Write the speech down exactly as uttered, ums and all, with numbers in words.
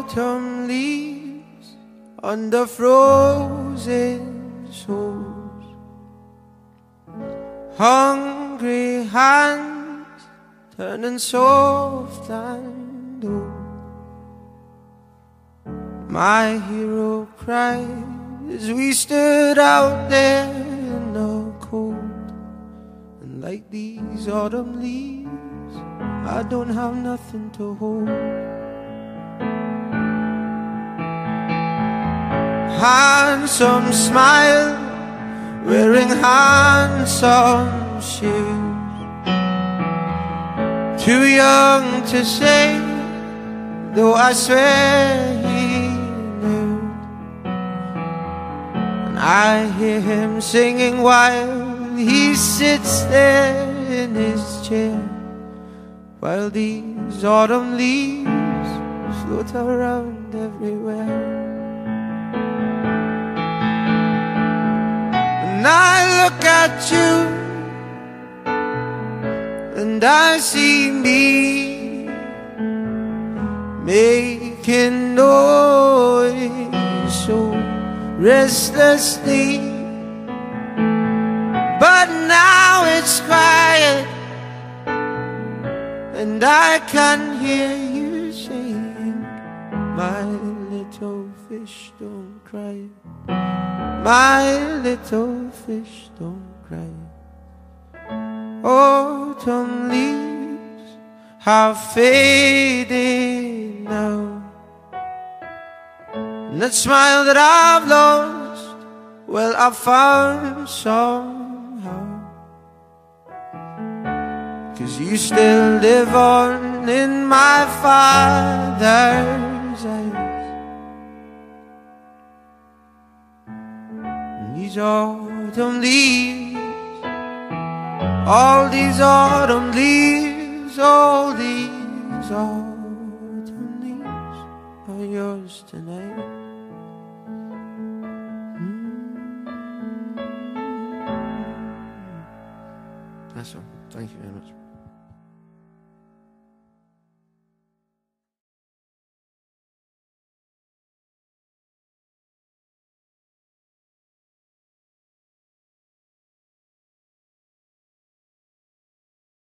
autumn leaves on the frozen shores, hungry hands turning soft and old. My hero cried as we stood out there in the cold, and like these autumn leaves, I don't have nothing to hold. Handsome smile, wearing handsome shoes, too young to say, though I swear he knew. And I hear him singing while he sits there in his chair, while these autumn leaves float around everywhere. And I look at you, and I see me making noise so restlessly, but now it's quiet, and I can hear you saying, my little fish don't cry, my little fish don't cry. Autumn leaves have faded now, and that smile that I've lost, well, I found somehow. 'Cause you still live on in my Father's eyes. And these autumn leaves, all these autumn leaves, all these autumn leaves are yours tonight. Mm. That's all. Thank you very much.